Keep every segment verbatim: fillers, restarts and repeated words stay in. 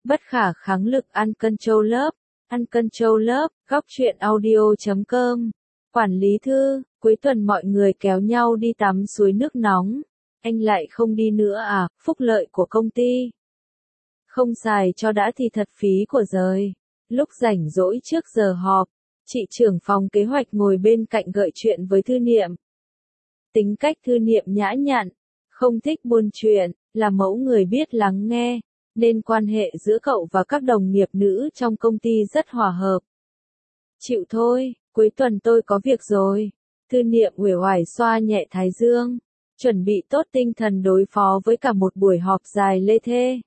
Bất khả kháng lực Uncontrolled Love, Uncontrolled Love, góc truyện audio chấm com. Quản lý thư, cuối tuần mọi người kéo nhau đi tắm suối nước nóng. Anh lại không đi nữa à, phúc lợi của công ty. Không xài cho đã thì thật phí của giời. Lúc rảnh rỗi trước giờ họp, chị trưởng phòng kế hoạch ngồi bên cạnh gợi chuyện với Thư Niệm. Tính cách Thư Niệm nhã nhặn, không thích buôn chuyện, là mẫu người biết lắng nghe, nên quan hệ giữa cậu và các đồng nghiệp nữ trong công ty rất hòa hợp. Chịu thôi, cuối tuần tôi có việc rồi. Thư Niệm uể oải xoa nhẹ thái dương, chuẩn bị tốt tinh thần đối phó với cả một buổi họp dài lê thê.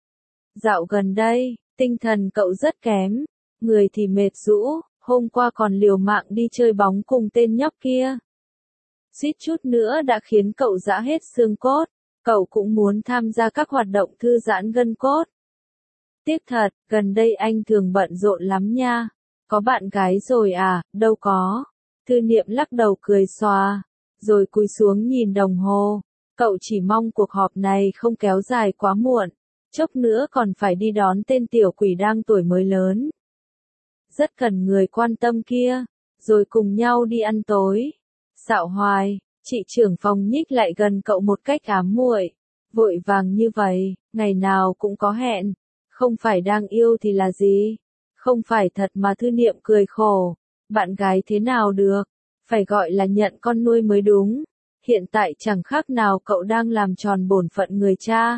Dạo gần đây, tinh thần cậu rất kém, người thì mệt rũ, hôm qua còn liều mạng đi chơi bóng cùng tên nhóc kia. Suýt chút nữa đã khiến cậu rã hết xương cốt, cậu cũng muốn tham gia các hoạt động thư giãn gân cốt. Tiếc thật, gần đây anh thường bận rộn lắm nha. Có bạn gái rồi à, đâu có. Thư Niệm lắc đầu cười xòa, rồi cúi xuống nhìn đồng hồ. Cậu chỉ mong cuộc họp này không kéo dài quá muộn, chốc nữa còn phải đi đón tên tiểu quỷ đang tuổi mới lớn. Rất cần người quan tâm kia, rồi cùng nhau đi ăn tối. Xạo hoài, chị trưởng phòng nhích lại gần cậu một cách ám muội. Vội vàng như vậy, ngày nào cũng có hẹn. Không phải đang yêu thì là gì? Không phải thật mà. Thư Niệm cười khổ. Bạn gái thế nào được? Phải gọi là nhận con nuôi mới đúng. Hiện tại chẳng khác nào cậu đang làm tròn bổn phận người cha.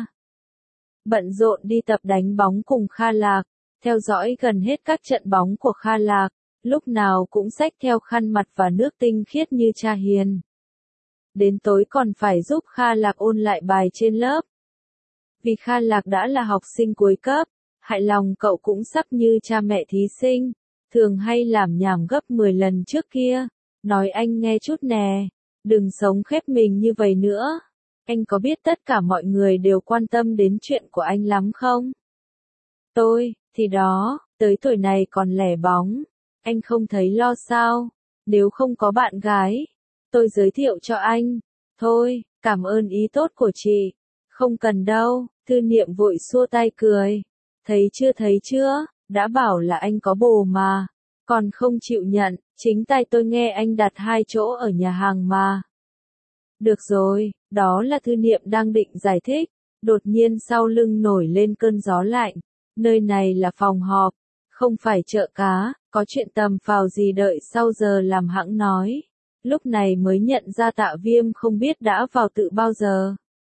Bận rộn đi tập đánh bóng cùng Kha Lạc, theo dõi gần hết các trận bóng của Kha Lạc, lúc nào cũng xách theo khăn mặt và nước tinh khiết như cha hiền. Đến tối còn phải giúp Kha Lạc ôn lại bài trên lớp. Vì Kha Lạc đã là học sinh cuối cấp, hại lòng cậu cũng sắc như cha mẹ thí sinh, thường hay làm nhảm gấp mười lần trước kia. Nói anh nghe chút nè, đừng sống khép mình như vậy nữa. Anh có biết tất cả mọi người đều quan tâm đến chuyện của anh lắm không? Tôi, thì đó, tới tuổi này còn lẻ bóng. Anh không thấy lo sao? Nếu không có bạn gái, tôi giới thiệu cho anh. Thôi, cảm ơn ý tốt của chị. Không cần đâu. Thư Niệm vội xua tay cười. Thấy chưa thấy chưa, đã bảo là anh có bồ mà. Còn không chịu nhận, chính tay tôi nghe anh đặt hai chỗ ở nhà hàng mà. Được rồi, đó là Thư Niệm đang định giải thích. Đột nhiên sau lưng nổi lên cơn gió lạnh. Nơi này là phòng họp, không phải chợ cá, có chuyện tầm phào gì đợi sau giờ làm hãng nói. Lúc này mới nhận ra Tạ Viêm không biết đã vào tự bao giờ.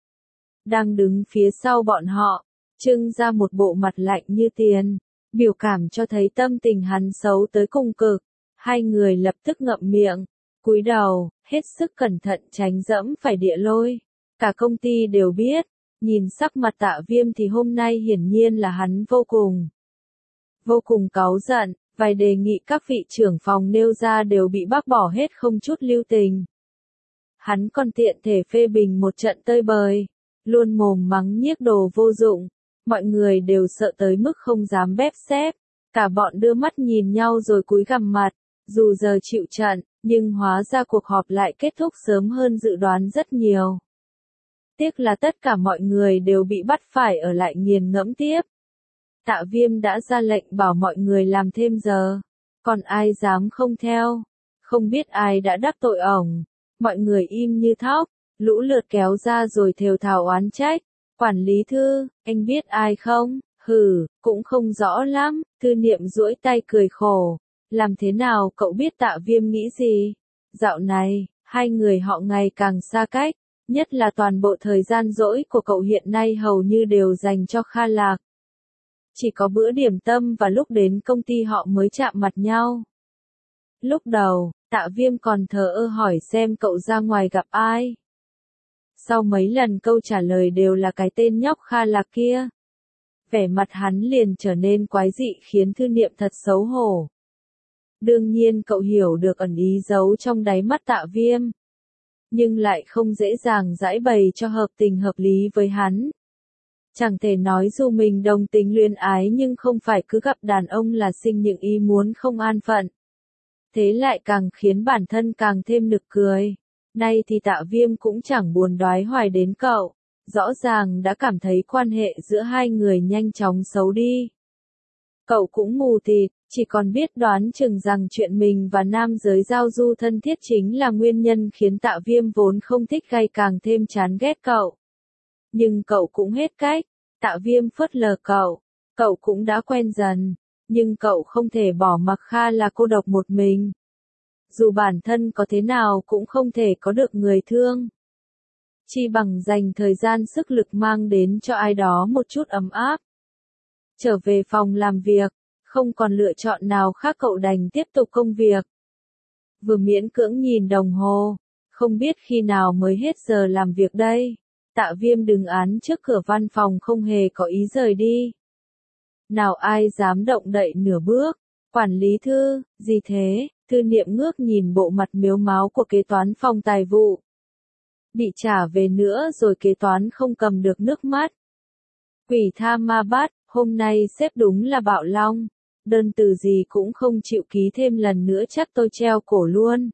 Đang đứng phía sau bọn họ, trưng ra một bộ mặt lạnh như tiền, biểu cảm cho thấy tâm tình hắn xấu tới cùng cực. Hai người lập tức ngậm miệng, cúi đầu, hết sức cẩn thận tránh dẫm phải địa lôi. Cả công ty đều biết, nhìn sắc mặt Tạ Viêm thì hôm nay hiển nhiên là hắn vô cùng, vô cùng cáu giận. Vài đề nghị các vị trưởng phòng nêu ra đều bị bác bỏ hết không chút lưu tình. Hắn còn tiện thể phê bình một trận tơi bời, luôn mồm mắng nhiếc đồ vô dụng. Mọi người đều sợ tới mức không dám bép xép. Cả bọn đưa mắt nhìn nhau rồi cúi gằm mặt. Dù giờ chịu trận, nhưng hóa ra cuộc họp lại kết thúc sớm hơn dự đoán rất nhiều. Tiếc là tất cả mọi người đều bị bắt phải ở lại nghiền ngẫm tiếp. Tạ Viêm đã ra lệnh bảo mọi người làm thêm giờ. Còn ai dám không theo? Không biết ai đã đắc tội ổng. Mọi người im như thóc, lũ lượt kéo ra rồi thều thào oán trách. Quản lý Thư, anh biết ai không? Hừ, cũng không rõ lắm. Thư Niệm duỗi tay cười khổ. Làm thế nào cậu biết Tạ Viêm nghĩ gì? Dạo này, hai người họ ngày càng xa cách. Nhất là toàn bộ thời gian rỗi của cậu hiện nay hầu như đều dành cho Kha Lạc. Chỉ có bữa điểm tâm và lúc đến công ty họ mới chạm mặt nhau. Lúc đầu, Tạ Viêm còn thờ ơ hỏi xem cậu ra ngoài gặp ai. Sau mấy lần câu trả lời đều là cái tên nhóc Kha Lạc kia. Vẻ mặt hắn liền trở nên quái dị khiến Thư Niệm thật xấu hổ. Đương nhiên cậu hiểu được ẩn ý giấu trong đáy mắt Tạ Viêm. Nhưng lại không dễ dàng giải bày cho hợp tình hợp lý với hắn. Chẳng thể nói dù mình đồng tình luyến ái nhưng không phải cứ gặp đàn ông là sinh những ý muốn không an phận. Thế lại càng khiến bản thân càng thêm nực cười. Nay thì Tạ Viêm cũng chẳng buồn đoái hoài đến cậu. rõ ràng đã cảm thấy quan hệ giữa hai người nhanh chóng xấu đi. Cậu cũng mù tịt, chỉ còn biết đoán chừng rằng chuyện mình và nam giới giao du thân thiết chính là nguyên nhân khiến Tạ Viêm vốn không thích gay càng thêm chán ghét cậu. Nhưng cậu cũng hết cách, Tạ Viêm phớt lờ cậu, cậu cũng đã quen dần, nhưng cậu không thể bỏ mặc Kha là cô độc một mình. Dù bản thân có thế nào cũng không thể có được người thương. Chi bằng dành thời gian sức lực mang đến cho ai đó một chút ấm áp. Trở về phòng làm việc, không còn lựa chọn nào khác cậu đành tiếp tục công việc. Vừa miễn cưỡng nhìn đồng hồ, không biết khi nào mới hết giờ làm việc đây. Tạ Viêm đứng án trước cửa văn phòng không hề có ý rời đi. Nào ai dám động đậy nửa bước, quản lý Thư, gì thế, Thư Niệm ngước nhìn bộ mặt mếu máo của kế toán phòng tài vụ. Bị trả về nữa rồi kế toán không cầm được nước mắt. Quỷ tha ma bát, hôm nay sếp đúng là bạo long, đơn từ gì cũng không chịu ký thêm lần nữa chắc tôi treo cổ luôn.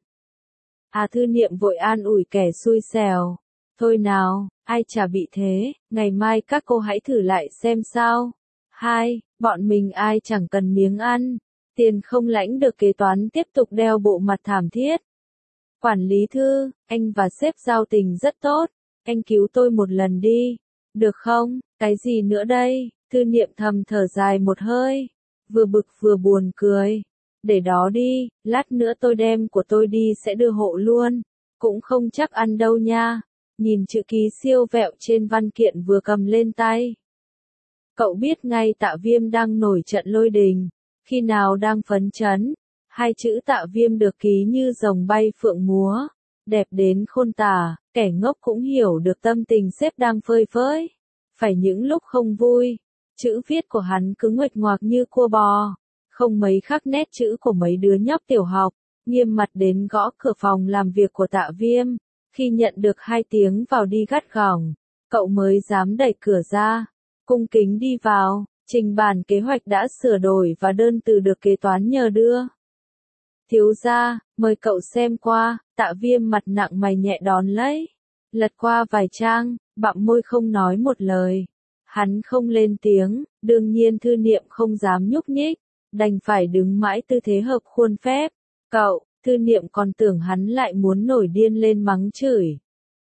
À Thư Niệm vội an ủi kẻ xui xẻo, thôi nào, ai chả bị thế, ngày mai các cô hãy thử lại xem sao. Hai, bọn mình ai chẳng cần miếng ăn, tiền không lãnh được kế toán tiếp tục đeo bộ mặt thảm thiết. Quản lý Thư, anh và sếp giao tình rất tốt, anh cứu tôi một lần đi, được không, cái gì nữa đây, Thư Niệm thầm thở dài một hơi, vừa bực vừa buồn cười, để đó đi, lát nữa tôi đem của tôi đi sẽ đưa hộ luôn, cũng không chắc ăn đâu nha, nhìn chữ ký siêu vẹo trên văn kiện vừa cầm lên tay. Cậu biết ngay Tạ Viêm đang nổi trận lôi đình, khi nào đang phấn chấn. Hai chữ Tạ Viêm được ký như rồng bay phượng múa, đẹp đến khôn tả, kẻ ngốc cũng hiểu được tâm tình sếp đang phơi phới. Phải những lúc không vui, chữ viết của hắn cứ nguệch ngoạc như cua bò, không mấy khác nét chữ của mấy đứa nhóc tiểu học, nghiêm mặt đến gõ cửa phòng làm việc của Tạ Viêm. Khi nhận được hai tiếng vào đi gắt gỏng, cậu mới dám đẩy cửa ra, cung kính đi vào, trình bản kế hoạch đã sửa đổi và đơn từ được kế toán nhờ đưa. Thiếu gia, mời cậu xem qua, Tạ Viêm mặt nặng mày nhẹ đón lấy. Lật qua vài trang, bặm môi không nói một lời. Hắn không lên tiếng, đương nhiên Thư Niệm không dám nhúc nhích, đành phải đứng mãi tư thế hợp khuôn phép. Cậu, Thư Niệm còn tưởng hắn lại muốn nổi điên lên mắng chửi.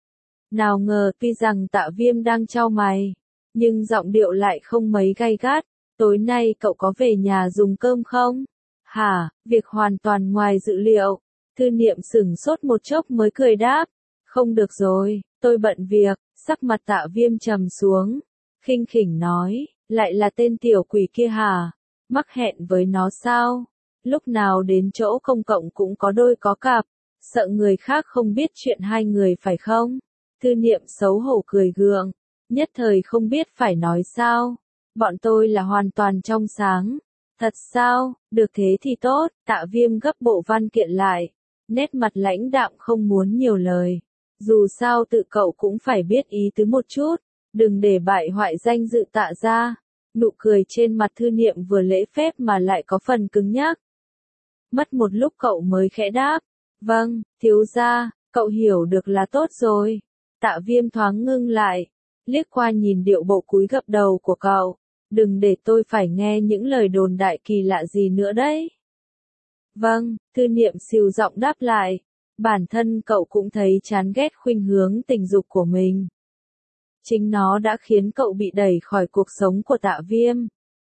Nào ngờ tuy rằng Tạ Viêm đang chau mày, nhưng giọng điệu lại không mấy gay gắt. Tối nay cậu có về nhà dùng cơm không? Hả, việc hoàn toàn ngoài dự liệu. Thư Niệm sửng sốt một chốc mới cười đáp. Không được rồi, tôi bận việc, sắc mặt Tạ Viêm trầm xuống. Khinh khỉnh nói, lại là tên tiểu quỷ kia hả? Mắc hẹn với nó sao? Lúc nào đến chỗ công cộng cũng có đôi có cặp, sợ người khác không biết chuyện hai người phải không? Thư Niệm xấu hổ cười gượng, nhất thời không biết phải nói sao. Bọn tôi là hoàn toàn trong sáng. Thật sao, được thế thì tốt, Tạ Viêm gấp bộ văn kiện lại, nét mặt lãnh đạm không muốn nhiều lời. Dù sao tự cậu cũng phải biết ý tứ một chút, đừng để bại hoại danh dự Tạ gia. Nụ cười trên mặt Thư Niệm vừa lễ phép mà lại có phần cứng nhắc. Mất một lúc cậu mới khẽ đáp, vâng, thiếu gia, cậu hiểu được là tốt rồi. Tạ Viêm thoáng ngưng lại, liếc qua nhìn điệu bộ cúi gập đầu của cậu. Đừng để tôi phải nghe những lời đồn đại kỳ lạ gì nữa đấy. Vâng, Thư Niệm xìu giọng đáp lại. Bản thân cậu cũng thấy chán ghét khuynh hướng tình dục của mình. Chính nó đã khiến cậu bị đẩy khỏi cuộc sống của Tạ Viêm.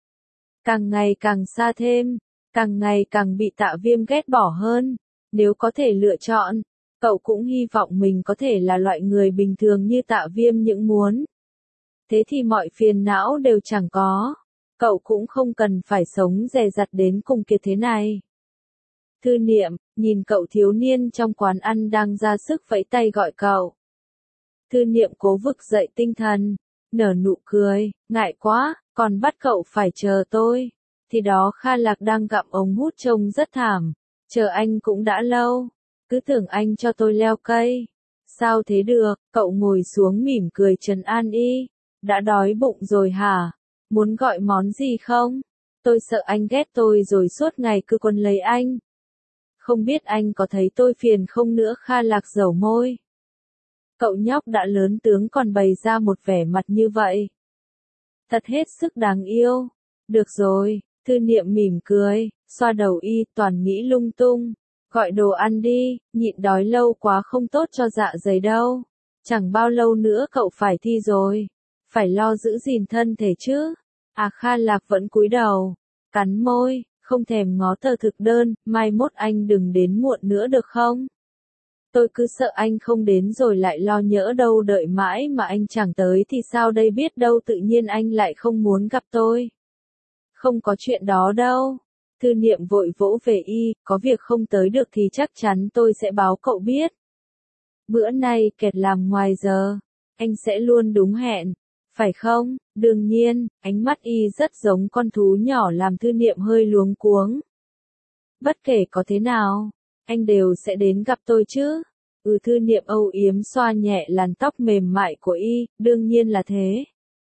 Càng ngày càng xa thêm, càng ngày càng bị Tạ Viêm ghét bỏ hơn. Nếu có thể lựa chọn, cậu cũng hy vọng mình có thể là loại người bình thường như Tạ Viêm những muốn. Thế thì mọi phiền não đều chẳng có. Cậu cũng không cần phải sống dè dặt đến cùng kiệt thế này. Thư Niệm, nhìn cậu thiếu niên trong quán ăn đang ra sức vẫy tay gọi cậu. Thư Niệm cố vực dậy tinh thần, nở nụ cười, ngại quá, còn bắt cậu phải chờ tôi. Thì đó Kha Lạc đang gặm ống hút trông rất thảm, chờ anh cũng đã lâu, cứ tưởng anh cho tôi leo cây. Sao thế được, cậu ngồi xuống mỉm cười trấn an y. Đã đói bụng rồi hả? Muốn gọi món gì không? Tôi sợ anh ghét tôi rồi suốt ngày cứ quấn lấy anh. Không biết anh có thấy tôi phiền không nữa? Kha Lạc dẩu môi. Cậu nhóc đã lớn tướng còn bày ra một vẻ mặt như vậy. Thật hết sức đáng yêu. Được rồi, Thư Niệm mỉm cười, xoa đầu y, toàn nghĩ lung tung. Gọi đồ ăn đi, nhịn đói lâu quá không tốt cho dạ dày đâu. Chẳng bao lâu nữa cậu phải thi rồi. Phải lo giữ gìn thân thể chứ. À Kha Lạc vẫn cúi đầu, cắn môi, không thèm ngó tờ thực đơn, mai mốt anh đừng đến muộn nữa được không? Tôi cứ sợ anh không đến rồi lại lo nhỡ đâu, đợi mãi mà anh chẳng tới thì sao đây, biết đâu tự nhiên anh lại không muốn gặp tôi. Không có chuyện đó đâu. Thư Niệm vội vỗ về y, có việc không tới được thì chắc chắn tôi sẽ báo cậu biết. Bữa nay kẹt làm ngoài giờ, anh sẽ luôn đúng hẹn, phải không? Đương nhiên, ánh mắt y rất giống con thú nhỏ làm Thư Niệm hơi luống cuống. Bất kể có thế nào, anh đều sẽ đến gặp tôi chứ? Ừ, Thư Niệm âu yếm xoa nhẹ làn tóc mềm mại của y, đương nhiên là thế.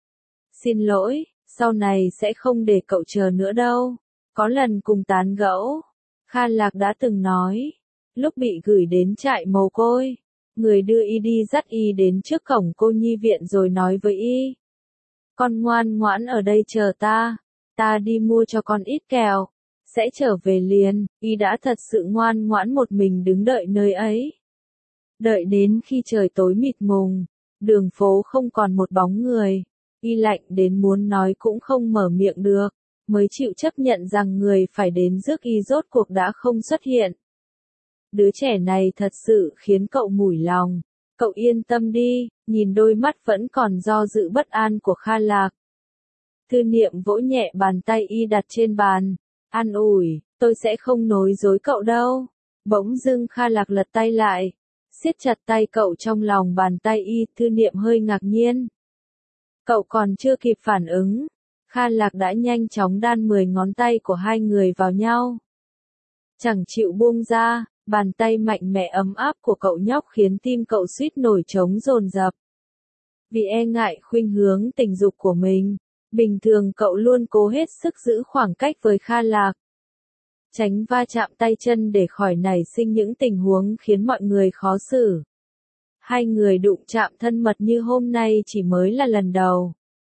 Xin lỗi, sau này sẽ không để cậu chờ nữa đâu. Có lần cùng tán gẫu, Kha Lạc đã từng nói, lúc bị gửi đến trại mồ côi, người đưa y đi dắt y đến trước cổng cô nhi viện rồi nói với y. Con ngoan ngoãn ở đây chờ ta, ta đi mua cho con ít kẹo, sẽ trở về liền. Y đã thật sự ngoan ngoãn một mình đứng đợi nơi ấy. Đợi đến khi trời tối mịt mùng, đường phố không còn một bóng người, y lạnh đến muốn nói cũng không mở miệng được, mới chịu chấp nhận rằng người phải đến rước y rốt cuộc đã không xuất hiện. Đứa trẻ này thật sự khiến cậu mủi lòng. Cậu yên tâm đi, nhìn đôi mắt vẫn còn do dự bất an của Kha Lạc. Thư Niệm vỗ nhẹ bàn tay y đặt trên bàn, an ủi, tôi sẽ không nói dối cậu đâu. Bỗng dưng Kha Lạc lật tay lại, siết chặt tay cậu trong lòng bàn tay y. Thư Niệm hơi ngạc nhiên. Cậu còn chưa kịp phản ứng, Kha Lạc đã nhanh chóng đan mười ngón tay của hai người vào nhau. Chẳng chịu buông ra, bàn tay mạnh mẽ ấm áp của cậu nhóc khiến tim cậu suýt nổi trống dồn dập. Vì e ngại khuynh hướng tình dục của mình, bình thường cậu luôn cố hết sức giữ khoảng cách với Kha Lạc, tránh va chạm tay chân để khỏi nảy sinh những tình huống khiến mọi người khó xử. Hai người đụng chạm thân mật như hôm nay chỉ mới là lần đầu.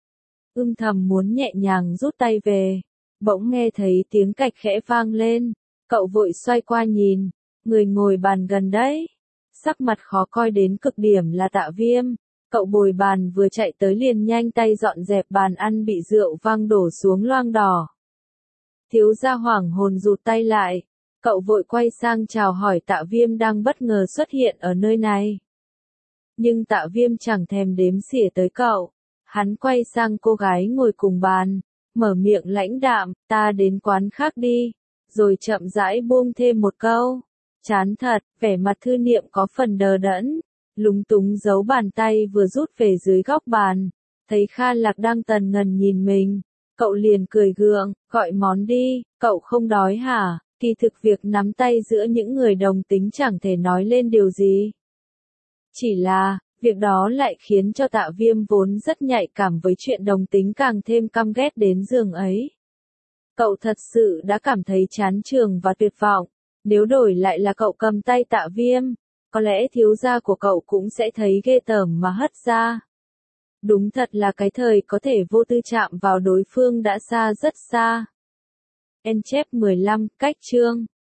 Ưm thầm muốn nhẹ nhàng rút tay về, bỗng nghe thấy tiếng cạch khẽ vang lên, cậu vội xoay qua nhìn, người ngồi bàn gần đấy, sắc mặt khó coi đến cực điểm là Tạ Viêm. Cậu bồi bàn vừa chạy tới liền nhanh tay dọn dẹp bàn ăn bị rượu vang đổ xuống loang đỏ. Thiếu gia hoảng hồn rụt tay lại, cậu vội quay sang chào hỏi Tạ Viêm đang bất ngờ xuất hiện ở nơi này. Nhưng Tạ Viêm chẳng thèm đếm xỉa tới cậu, hắn quay sang cô gái ngồi cùng bàn, mở miệng lãnh đạm, ta đến quán khác đi, rồi chậm rãi buông thêm một câu. Chán thật, vẻ mặt Thư Niệm có phần đờ đẫn, lúng túng giấu bàn tay vừa rút về dưới góc bàn, thấy Kha Lạc đang tần ngần nhìn mình, cậu liền cười gượng, gọi món đi, cậu không đói hả? Kỳ thực việc nắm tay giữa những người đồng tính chẳng thể nói lên điều gì. Chỉ là, việc đó lại khiến cho Tạ Viêm vốn rất nhạy cảm với chuyện đồng tính càng thêm căm ghét đến giường ấy. Cậu thật sự đã cảm thấy chán chường và tuyệt vọng, nếu đổi lại là cậu cầm tay Tạ Viêm, có lẽ thiếu gia của cậu cũng sẽ thấy ghê tởm mà hất ra. Đúng thật là cái thời có thể vô tư chạm vào đối phương đã xa rất xa. En chép mười lăm, cách chương